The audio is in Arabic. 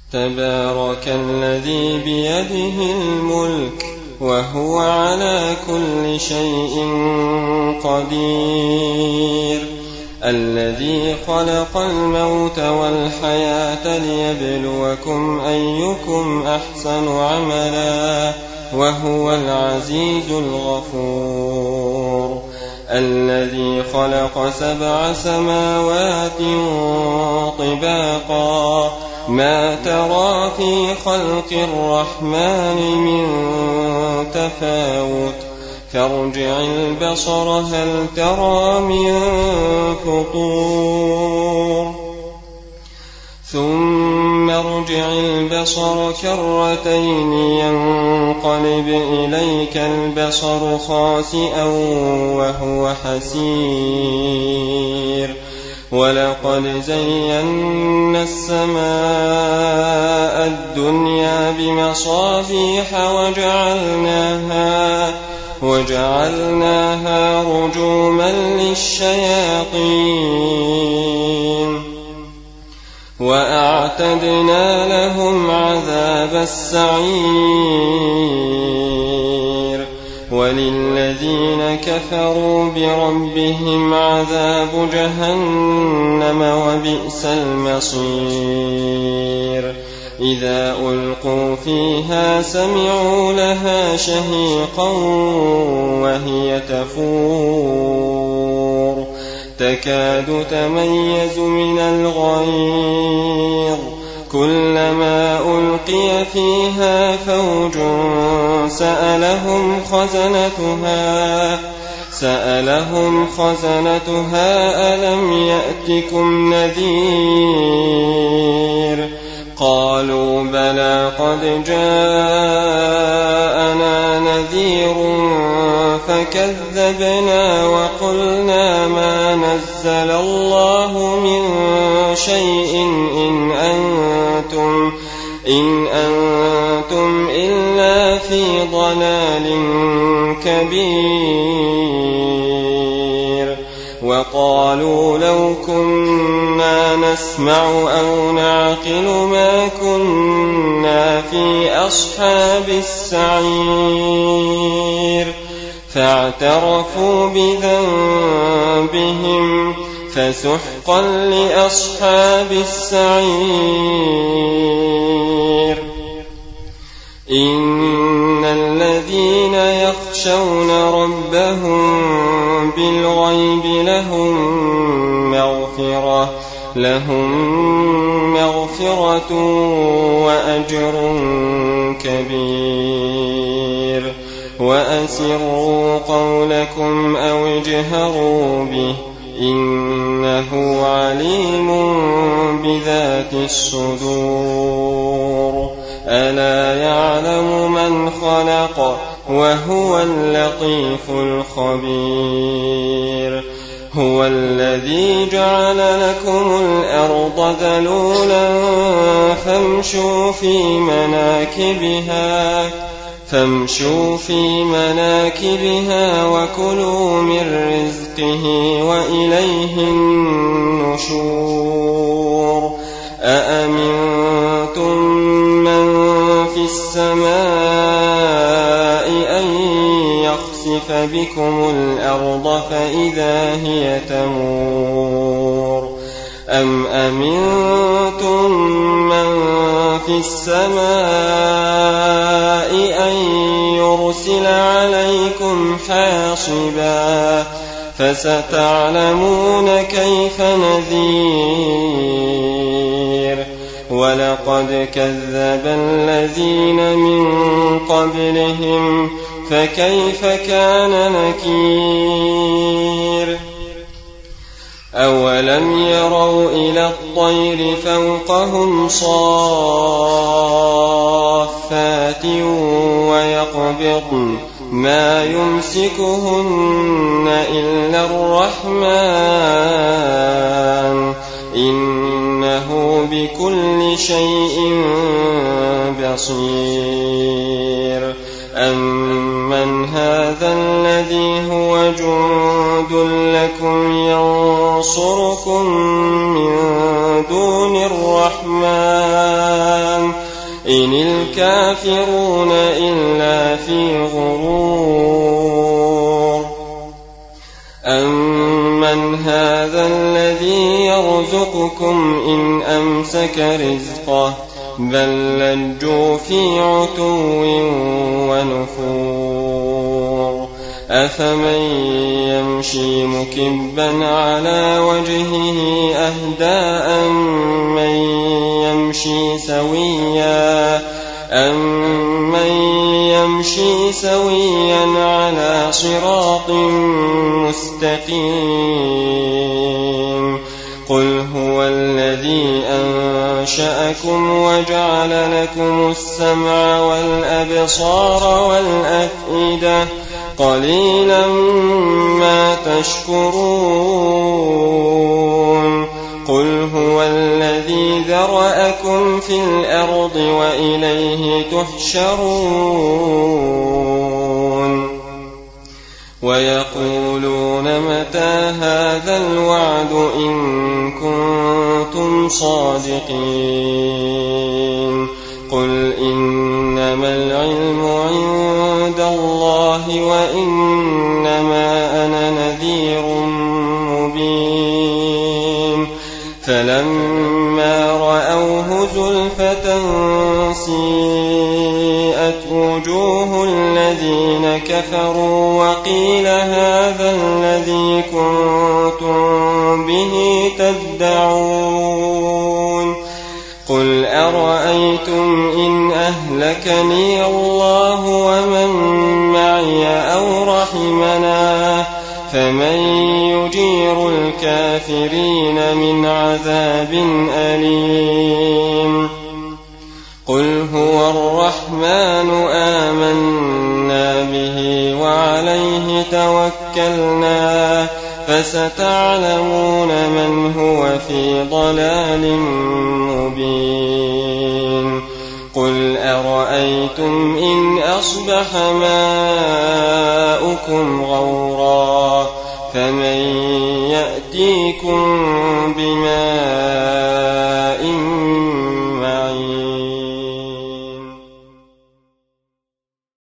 تبارك الذي بيده الملك وهو على كل شيء قدير، الذي خلق الموت والحياة ليبلوكم أيكم أحسن عملا وهو العزيز الغفور، الذي خلق 7 سماوات طباقا ما ترى في خلق الرحمن من تفاوت، فارجع البصر هل ترى من فطور، ثم ارجع البصر كرتين ينقلب إليك البصر خاسئا وهو حسير، ولقد زينا السماء الدنيا بمصابيح وجعلناها رجوما للشياطين، وأعتدنا لهم عذاب السعير، وللذين كفروا بربهم عذاب جهنم وبئس المصير، إذا ألقوا فيها سمعوا لها شهيقا وهي تفور تكاد تميز من الغيظ، كلما ألقي فيها فوج سألهم خزنتها ألم يأتكم نذير، قالوا بلى قد جاءنا نذير فكذبنا وقلنا ما نزل الله من شيء إن أنتم إلا في ضلال كبير، وقالوا لو كنا نسمع أو نعقل ما كنا في أصحاب السعير، فاعترفوا بذنبهم فسحقا لأصحاب السعير، إن الذين يخشون ربهم بالغيب لهم مغفرة وأجر كبير، وأسروا قولكم أو اجهروا به إنه عليم بذات الصدور، ألا يعلم من خلق وهو اللطيف الخبير، هو الذي جعل لكم الأرض ذلولا فامشوا في مناكبها وكلوا من رزقه وإليه النشور، أأمنتم من في السماء أن يخسف بكم الأرض فإذا هي تمور، أم أمنتم من في السماء أن يرسل عليكم حاصبا، فستعلمون كيف نذير، ولقد كذب الذين من قبلهم فكيف كان نكير، أولم يروا إلى الطير فوقهم صافات ويقبضن ما يمسكهن إلا الرحمن إنه بكل شيء بصير، أمن هذا الذي هو جند لكم ينصركم من دون الرحمن الرحمن إن الكافرون إلا في غرور أمن هذا الذي يرزقكم إن أمسك رزقه بل لجوا في عتو ونفور أفمن يمشي مكبا على وجهه أهدى أمن يمشي سويا على صراط مستقيم قل هو الذي أنشأكم وجعل لكم السمع والأبصار والأفئدة قليلا ما تشكرون قل هو الذي ذرأكم في الأرض وإليه تحشرون ويقولون متى هذا الوعد إن كنتم صادقين قل إنما العلم عند الله وإنما أنا نذير مبين فلما رأوه زلفة سيئت وجوه الذين كفروا وقيل هذا الذي كنتم به تدعون قل أرأيتم إن أهلكني الله ومن معي أو رحمنا فمن يجير الكافرين من عذاب أليم قل هو الرحمن آمنا به وعليه توكلنا فستعلمون من هو في ضلال مبين قل أرأيتم إن أصبح ماؤكم غورا فمن يأتيكم بماء